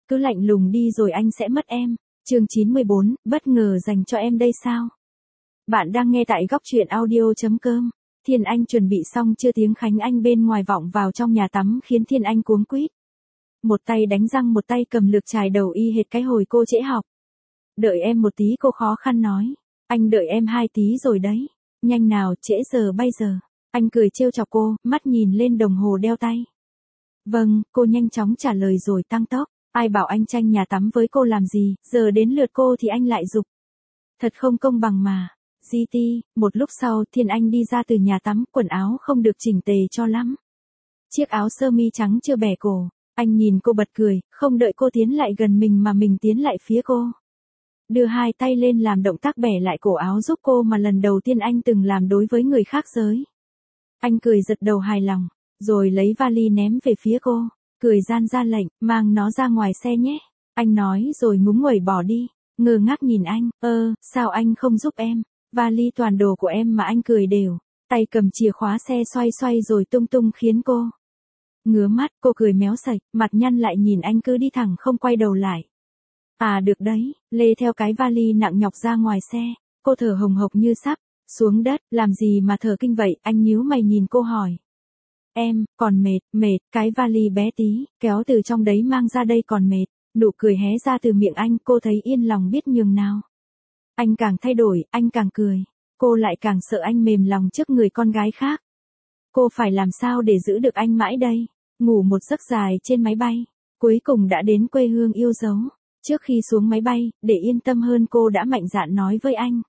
cứ lạnh lùng đi rồi anh sẽ mất em. Chương 94, bất ngờ dành cho em đây sao? Bạn đang nghe tại góc truyện audio.com. Thiên Anh chuẩn bị xong chưa, tiếng Khánh Anh bên ngoài vọng vào trong nhà tắm khiến Thiên Anh cuống quýt. Một tay đánh răng một tay cầm lược chải đầu y hệt cái hồi cô trễ học. Đợi em một tí, cô khó khăn nói. Anh đợi em 2 tí rồi đấy. Nhanh nào, trễ giờ bây giờ. Anh cười trêu chọc cô, mắt nhìn lên đồng hồ đeo tay. Vâng, cô nhanh chóng trả lời rồi tăng tốc. Ai bảo anh tranh nhà tắm với cô làm gì, giờ đến lượt cô thì anh lại giục. Thật không công bằng mà. GT, một lúc sau Thiên Anh đi ra từ nhà tắm, quần áo không được chỉnh tề cho lắm. Chiếc áo sơ mi trắng chưa bẻ cổ, anh nhìn cô bật cười, không đợi cô tiến lại gần mình mà mình tiến lại phía cô. Đưa 2 tay lên làm động tác bẻ lại cổ áo giúp cô mà lần đầu tiên anh từng làm đối với người khác giới. Anh cười giật đầu hài lòng, rồi lấy vali ném về phía cô, cười gian ra lệnh, mang nó ra ngoài xe nhé. Anh nói rồi ngúng nguẩy bỏ đi, ngơ ngác nhìn anh, sao anh không giúp em? Vali toàn đồ của em mà. Anh cười đều, tay cầm chìa khóa xe xoay xoay rồi tung tung khiến cô ngứa mắt. Cô cười méo sạch, mặt nhăn lại nhìn anh cứ đi thẳng không quay đầu lại. À được đấy, lê theo cái vali nặng nhọc ra ngoài xe, cô thở hồng hộc như sắp xuống đất. Làm gì mà thở kinh vậy? Anh nhíu mày nhìn cô hỏi. Em, còn mệt, cái vali bé tí, kéo từ trong đấy mang ra đây còn mệt. Nụ cười hé ra từ miệng anh, cô thấy yên lòng biết nhường nào. Anh càng thay đổi, anh càng cười. Cô lại càng sợ anh mềm lòng trước người con gái khác. Cô phải làm sao để giữ được anh mãi đây? Ngủ một giấc dài trên máy bay, cuối cùng đã đến quê hương yêu dấu. Trước khi xuống máy bay, để yên tâm hơn cô đã mạnh dạn nói với anh.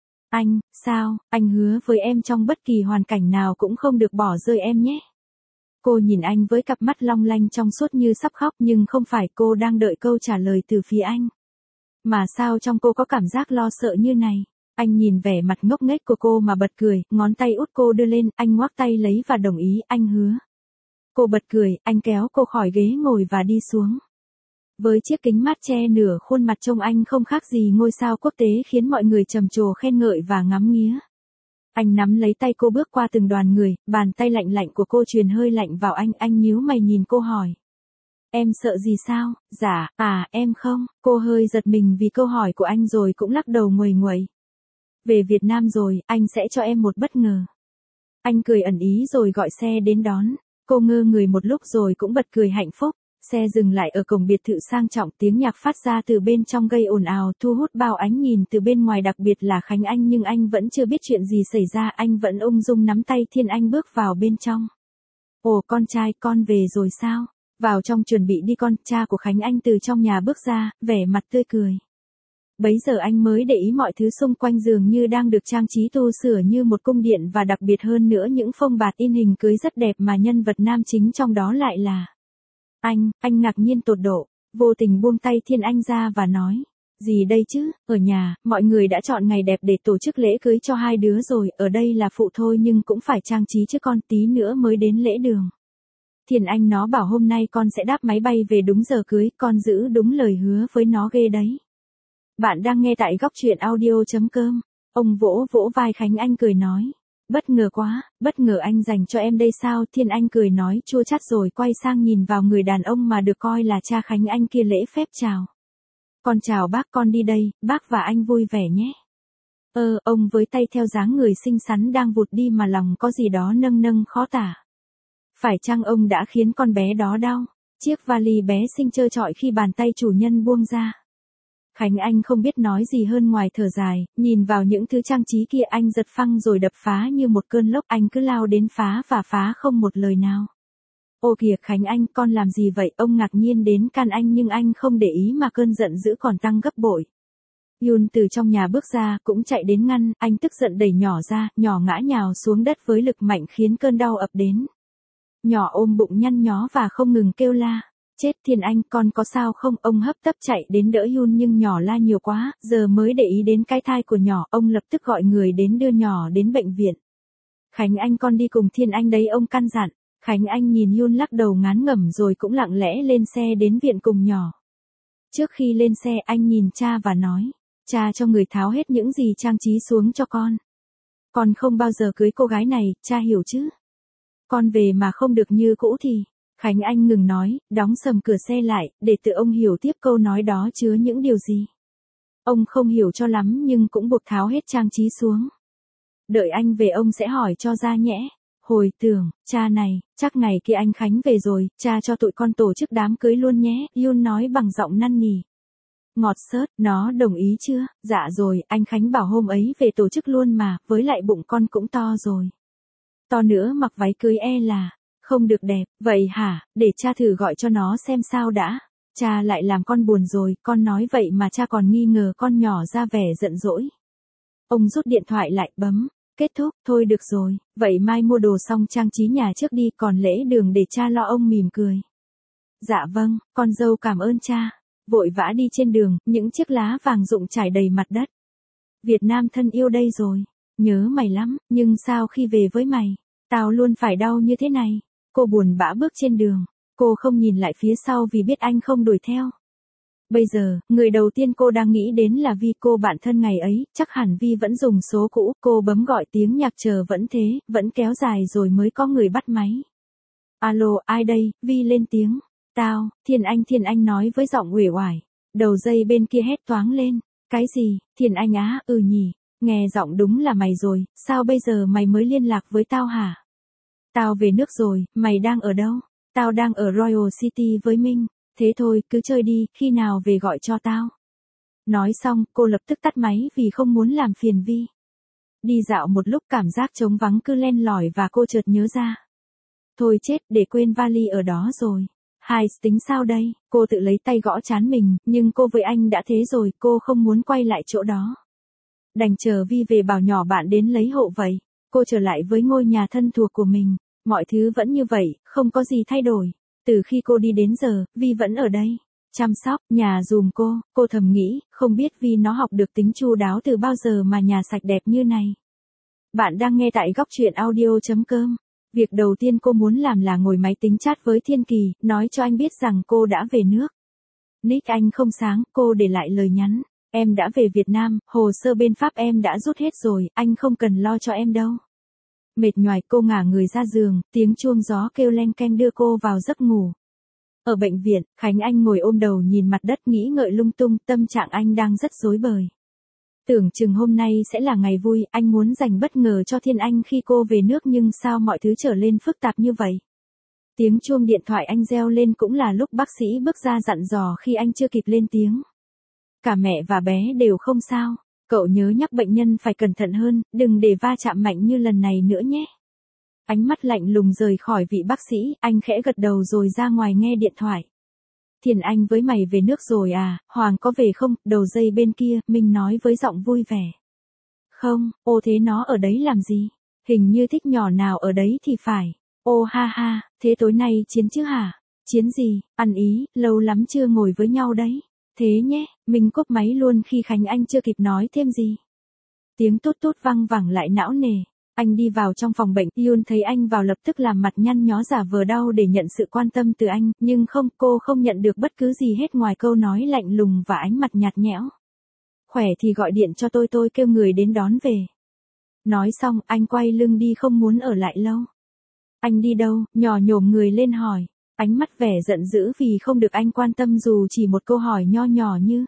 Sao, anh hứa với em trong bất kỳ hoàn cảnh nào cũng không được bỏ rơi em nhé. Cô nhìn anh với cặp mắt long lanh trong suốt như sắp khóc, nhưng không phải, cô đang đợi câu trả lời từ phía anh. Mà sao trong cô có cảm giác lo sợ như này? Anh nhìn vẻ mặt ngốc nghếch của cô mà bật cười, ngón tay út cô đưa lên, anh ngoắc tay lấy và đồng ý, anh hứa. Cô bật cười, anh kéo cô khỏi ghế ngồi và đi xuống. Với chiếc kính mát che nửa khuôn mặt trông anh không khác gì ngôi sao quốc tế khiến mọi người trầm trồ khen ngợi và ngắm nghía. Anh nắm lấy tay cô bước qua từng đoàn người, bàn tay lạnh lạnh của cô truyền hơi lạnh vào anh nhíu mày nhìn cô hỏi. Em sợ gì sao? Dạ, em không. Cô hơi giật mình vì câu hỏi của anh rồi cũng lắc đầu nguầy nguậy. Về Việt Nam rồi, anh sẽ cho em một bất ngờ. Anh cười ẩn ý rồi gọi xe đến đón. Cô ngơ người một lúc rồi cũng bật cười hạnh phúc. Xe dừng lại ở cổng biệt thự sang trọng, tiếng nhạc phát ra từ bên trong gây ồn ào thu hút bao ánh nhìn từ bên ngoài, đặc biệt là Khánh Anh, nhưng anh vẫn chưa biết chuyện gì xảy ra, anh vẫn ung dung nắm tay Thiên Anh bước vào bên trong. Ồ con trai, con về rồi sao? Vào trong chuẩn bị đi con, cha của Khánh Anh từ trong nhà bước ra, vẻ mặt tươi cười. Bấy giờ anh mới để ý mọi thứ xung quanh dường như đang được trang trí tu sửa như một cung điện, và đặc biệt hơn nữa những phông bạt in hình cưới rất đẹp mà nhân vật nam chính trong đó lại là anh ngạc nhiên tột độ, vô tình buông tay Thiên Anh ra và nói. Gì đây chứ, ở nhà, mọi người đã chọn ngày đẹp để tổ chức lễ cưới cho 2 đứa rồi, ở đây là phụ thôi nhưng cũng phải trang trí chứ con, tí nữa mới đến lễ đường. Thiên Anh nó bảo hôm nay con sẽ đáp máy bay về đúng giờ cưới, con giữ đúng lời hứa với nó ghê đấy. Bạn đang nghe tại góc truyện audio.com. Ông vỗ vỗ vai Khánh Anh cười nói. Bất ngờ quá, bất ngờ anh dành cho em đây sao? Thiên Anh cười nói chua chát rồi quay sang nhìn vào người đàn ông mà được coi là cha Khánh Anh kia, lễ phép chào. Con chào bác, con đi đây, bác và anh vui vẻ nhé. Ông với tay theo dáng người xinh xắn đang vụt đi mà lòng có gì đó nâng nâng khó tả. Phải chăng ông đã khiến con bé đó đau? Chiếc vali bé xinh trơ trọi khi bàn tay chủ nhân buông ra. Khánh Anh không biết nói gì hơn ngoài thở dài, nhìn vào những thứ trang trí kia anh giật phăng rồi đập phá như một cơn lốc, anh cứ lao đến phá và phá không một lời nào. Ô kìa Khánh Anh, con làm gì vậy? Ông ngạc nhiên đến can anh nhưng anh không để ý mà cơn giận dữ còn tăng gấp bội. Yun từ trong nhà bước ra, cũng chạy đến ngăn, anh tức giận đẩy nhỏ ra, nhỏ ngã nhào xuống đất với lực mạnh khiến cơn đau ập đến. Nhỏ ôm bụng nhăn nhó và không ngừng kêu la. Chết Thiên Anh, con có sao không? Ông hấp tấp chạy đến đỡ Yun nhưng nhỏ la nhiều quá, giờ mới để ý đến cái thai của nhỏ, ông lập tức gọi người đến đưa nhỏ đến bệnh viện. Khánh Anh, con đi cùng Thiên Anh đấy, ông căn dặn. Khánh Anh nhìn Yun lắc đầu ngán ngẩm rồi cũng lặng lẽ lên xe đến viện cùng nhỏ. Trước khi lên xe anh nhìn cha và nói, cha cho người tháo hết những gì trang trí xuống cho con. Con không bao giờ cưới cô gái này, cha hiểu chứ? Con về mà không được như cũ thì Khánh Anh ngừng nói, đóng sầm cửa xe lại, để tự ông hiểu tiếp câu nói đó chứa những điều gì. Ông không hiểu cho lắm nhưng cũng buộc tháo hết trang trí xuống. Đợi anh về ông sẽ hỏi cho ra nhẽ. Hồi tưởng, cha này, chắc ngày kia anh Khánh về rồi, cha cho tụi con tổ chức đám cưới luôn nhé, Yun nói bằng giọng năn nỉ. Ngọt xớt, nó đồng ý chưa? Dạ rồi, anh Khánh bảo hôm ấy về tổ chức luôn mà, với lại bụng con cũng to rồi. To nữa mặc váy cưới là không được đẹp, vậy hả, để cha thử gọi cho nó xem sao đã. Cha lại làm con buồn rồi, con nói vậy mà cha còn nghi ngờ con nhỏ ra vẻ giận dỗi. Ông rút điện thoại lại bấm. Kết thúc, thôi được rồi, vậy mai mua đồ xong trang trí nhà trước đi, còn lễ đường để cha lo, ông mỉm cười. Dạ vâng, con dâu cảm ơn cha. Vội vã đi trên đường, những chiếc lá vàng rụng trải đầy mặt đất. Việt Nam thân yêu đây rồi, nhớ mày lắm, nhưng sao khi về với mày, tao luôn phải đau như thế này. Cô buồn bã bước trên đường, cô không nhìn lại phía sau vì biết anh không đuổi theo. Bây giờ, người đầu tiên cô đang nghĩ đến là Vi, cô bạn thân ngày ấy, chắc hẳn Vi vẫn dùng số cũ, cô bấm gọi tiếng nhạc chờ vẫn thế, vẫn kéo dài rồi mới có người bắt máy. Alo, ai đây? Vi lên tiếng. Tao, Thiên Anh nói với giọng uể oải. Đầu dây bên kia hét toáng lên. Cái gì, Thiên Anh á, nhỉ, nghe giọng đúng là mày rồi, sao bây giờ mày mới liên lạc với tao hả? Tao về nước rồi, mày đang ở đâu? Tao đang ở Royal City với Minh. Thế thôi, cứ chơi đi, khi nào về gọi cho tao. Nói xong, cô lập tức tắt máy vì không muốn làm phiền Vi. Đi dạo một lúc cảm giác trống vắng cứ len lỏi và cô chợt nhớ ra. Thôi chết, để quên vali ở đó rồi. Tính sao đây, cô tự lấy tay gõ trán mình, nhưng cô với anh đã thế rồi, cô không muốn quay lại chỗ đó. Đành chờ Vi về bảo nhỏ bạn đến lấy hộ vậy. Cô trở lại với ngôi nhà thân thuộc của mình. Mọi thứ vẫn như vậy, không có gì thay đổi. Từ khi cô đi đến giờ, Vi vẫn ở đây. Chăm sóc, nhà dùm cô thầm nghĩ, không biết Vi nó học được tính chu đáo từ bao giờ mà nhà sạch đẹp như này. Bạn đang nghe tại góc truyện audio.com. Việc đầu tiên cô muốn làm là ngồi máy tính chat với Thiên Kỳ, nói cho anh biết rằng cô đã về nước. Nick anh không sáng, cô để lại lời nhắn. Em đã về Việt Nam, hồ sơ bên Pháp em đã rút hết rồi, anh không cần lo cho em đâu. Mệt nhoài cô ngả người ra giường, tiếng chuông gió kêu leng keng đưa cô vào giấc ngủ. Ở bệnh viện, Khánh Anh ngồi ôm đầu nhìn mặt đất nghĩ ngợi lung tung, tâm trạng anh đang rất rối bời. Tưởng chừng hôm nay sẽ là ngày vui, anh muốn dành bất ngờ cho Thiên Anh khi cô về nước nhưng sao mọi thứ trở lên phức tạp như vậy. Tiếng chuông điện thoại anh reo lên cũng là lúc bác sĩ bước ra dặn dò khi anh chưa kịp lên tiếng. Cả mẹ và bé đều không sao. Cậu nhớ nhắc bệnh nhân phải cẩn thận hơn, đừng để va chạm mạnh như lần này nữa nhé. Ánh mắt lạnh lùng rời khỏi vị bác sĩ, anh khẽ gật đầu rồi ra ngoài nghe điện thoại. Thiên Anh với mày về nước rồi à, Hoàng có về không? Đầu dây bên kia, Minh nói với giọng vui vẻ. Không, ô thế nó ở đấy làm gì? Hình như thích nhỏ nào ở đấy thì phải. Ô ha ha, thế tối nay chiến chứ hả? Chiến gì, ăn ý, lâu lắm chưa ngồi với nhau đấy. Thế nhé, mình cúp máy luôn khi Khánh Anh chưa kịp nói thêm gì. Tiếng tút tút văng vẳng lại não nề. Anh đi vào trong phòng bệnh, Yun thấy anh vào lập tức làm mặt nhăn nhó giả vờ đau để nhận sự quan tâm từ anh, nhưng không, cô không nhận được bất cứ gì hết ngoài câu nói lạnh lùng và ánh mặt nhạt nhẽo. Khỏe thì gọi điện cho tôi kêu người đến đón về. Nói xong, anh quay lưng đi không muốn ở lại lâu. Anh đi đâu, nhỏ nhổm người lên hỏi. Ánh mắt vẻ giận dữ vì không được anh quan tâm dù chỉ một câu hỏi nho nhỏ như.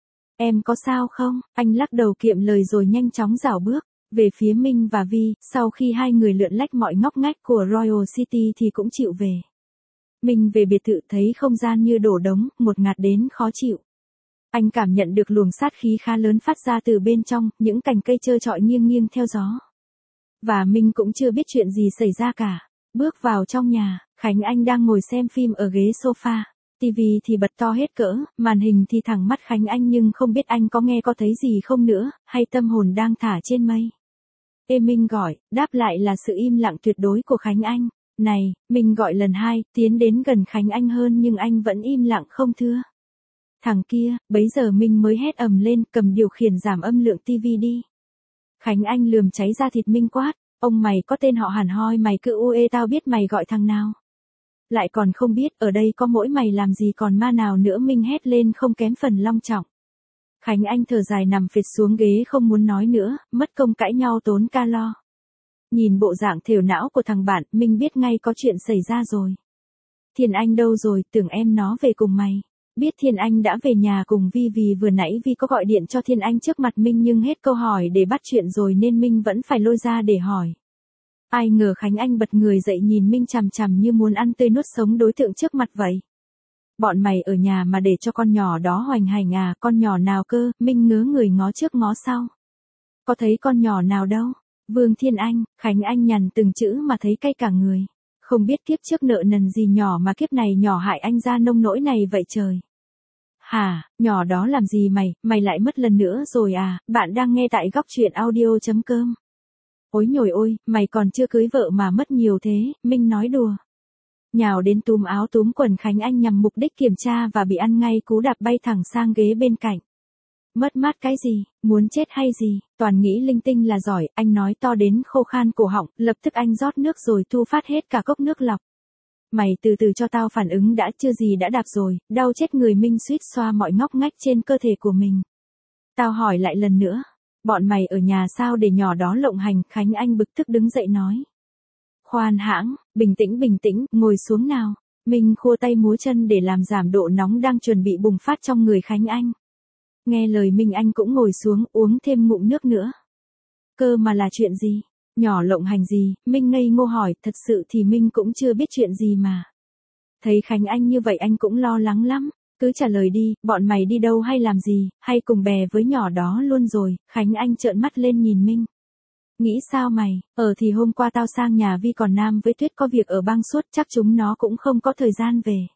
Em có sao không? Anh lắc đầu kiệm lời rồi nhanh chóng rảo bước. Về phía Minh và Vi, sau khi hai người lượn lách mọi ngóc ngách của Royal City thì cũng chịu về. Minh về biệt thự thấy không gian như đổ đống, ngột ngạt đến khó chịu. Anh cảm nhận được luồng sát khí khá lớn phát ra từ bên trong, những cành cây trơ trọi nghiêng nghiêng theo gió. Và Minh cũng chưa biết chuyện gì xảy ra cả. Bước vào trong nhà, Khánh Anh đang ngồi xem phim ở ghế sofa. TV thì bật to hết cỡ, màn hình thì thẳng mắt Khánh Anh nhưng không biết anh có nghe có thấy gì không nữa, hay tâm hồn đang thả trên mây. Minh gọi, đáp lại là sự im lặng tuyệt đối của Khánh Anh. Này, mình gọi lần hai, tiến đến gần Khánh Anh hơn nhưng anh vẫn im lặng không thưa. Thằng kia, bấy giờ Minh mới hét ầm lên, cầm điều khiển giảm âm lượng TV đi. Khánh Anh lườm cháy ra thịt Minh quát, ông mày có tên họ hẳn hoi mày cứ ue tao biết mày gọi thằng nào. Lại còn không biết, ở đây có mỗi mày làm gì còn ma nào nữa, Minh hét lên không kém phần long trọng. Khánh Anh thở dài nằm phịch xuống ghế không muốn nói nữa, mất công cãi nhau tốn calo. Nhìn bộ dạng thều não của thằng bạn, Minh biết ngay có chuyện xảy ra rồi. Thiên Anh đâu rồi, tưởng em nó về cùng mày. Biết Thiên Anh đã về nhà cùng Vi vì vừa nãy Vi có gọi điện cho Thiên Anh trước mặt Minh nhưng hết câu hỏi để bắt chuyện rồi nên Minh vẫn phải lôi ra để hỏi. Ai ngờ Khánh Anh bật người dậy nhìn Minh chằm chằm như muốn ăn tươi nuốt sống đối tượng trước mặt vậy. Bọn mày ở nhà mà để cho con nhỏ đó hoành hành à, con nhỏ nào cơ, Minh ngớ người ngó trước ngó sau. Có thấy con nhỏ nào đâu, Vương Thiên Anh, Khánh Anh nhằn từng chữ mà thấy cay cả người. Không biết kiếp trước nợ nần gì nhỏ mà kiếp này nhỏ hại anh ra nông nỗi này vậy trời. Hả, nhỏ đó làm gì mày lại mất lần nữa rồi à, bạn đang nghe tại góc truyện audio.com. Ôi nhồi ôi, mày còn chưa cưới vợ mà mất nhiều thế, Minh nói đùa. Nhào đến túm áo túm quần Khánh Anh nhằm mục đích kiểm tra và bị ăn ngay cú đạp bay thẳng sang ghế bên cạnh. Mất mát cái gì, muốn chết hay gì, toàn nghĩ linh tinh là giỏi, anh nói to đến khô khan cổ họng, lập tức anh rót nước rồi thu phát hết cả cốc nước lọc. Mày từ từ cho tao phản ứng đã, chưa gì đã đạp rồi, đau chết người. Minh suýt xoa mọi ngóc ngách trên cơ thể của mình. Tao hỏi lại lần nữa, bọn mày ở nhà sao để nhỏ đó lộng hành, Khánh Anh bực tức đứng dậy nói. Khoan hãng, bình tĩnh, ngồi xuống nào. Minh khua tay múa chân để làm giảm độ nóng đang chuẩn bị bùng phát trong người Khánh Anh. Nghe lời Minh anh cũng ngồi xuống uống thêm ngụm nước nữa. Cơ mà là chuyện gì? Nhỏ lộng hành gì? Minh ngây ngô hỏi, thật sự thì Minh cũng chưa biết chuyện gì mà. Thấy Khánh Anh như vậy anh cũng lo lắng lắm. Cứ trả lời đi, bọn mày đi đâu hay làm gì, hay cùng bè với nhỏ đó luôn rồi. Khánh Anh trợn mắt lên nhìn Minh. Nghĩ sao mày, thì hôm qua tao sang nhà Vi còn Nam với Tuyết có việc ở bang suốt, chắc chúng nó cũng không có thời gian về.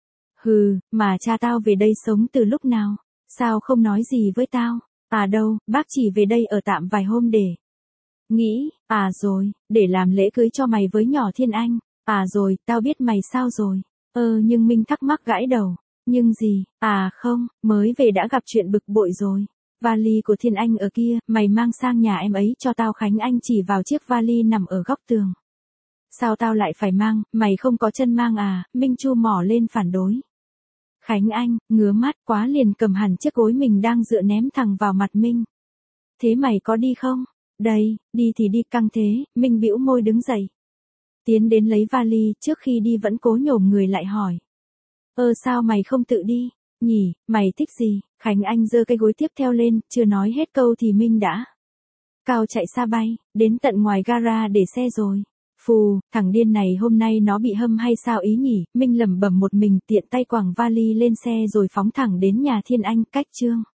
Hừ, mà cha tao về đây sống từ lúc nào? Sao không nói gì với tao? À đâu, bác chỉ về đây ở tạm vài hôm để. Nghĩ, rồi, để làm lễ cưới cho mày với nhỏ Thiên Anh. Rồi, tao biết mày sao rồi. Nhưng Minh thắc mắc gãi đầu. Nhưng gì, không, mới về đã gặp chuyện bực bội rồi. Vali của Thiên Anh ở kia, mày mang sang nhà em ấy cho tao. Khánh Anh chỉ vào chiếc vali nằm ở góc tường. Sao tao lại phải mang, mày không có chân mang à? Minh chu mỏ lên phản đối. Khánh Anh, ngứa mắt quá liền cầm hẳn chiếc gối mình đang dựa ném thẳng vào mặt Minh. Thế mày có đi không? Đây, đi thì đi, căng thế. Minh bĩu môi đứng dậy. Tiến đến lấy vali, trước khi đi vẫn cố nhổm người lại hỏi. Sao mày không tự đi? Nhỉ, mày thích gì? Khánh Anh giơ cái gối tiếp theo lên, chưa nói hết câu thì Minh đã cao chạy xa bay, đến tận ngoài gara để xe rồi. Phù, thằng điên này hôm nay nó bị hâm hay sao ý nhỉ? Minh lẩm bẩm một mình, tiện tay quẳng vali lên xe rồi phóng thẳng đến nhà Thiên Anh. Cách chương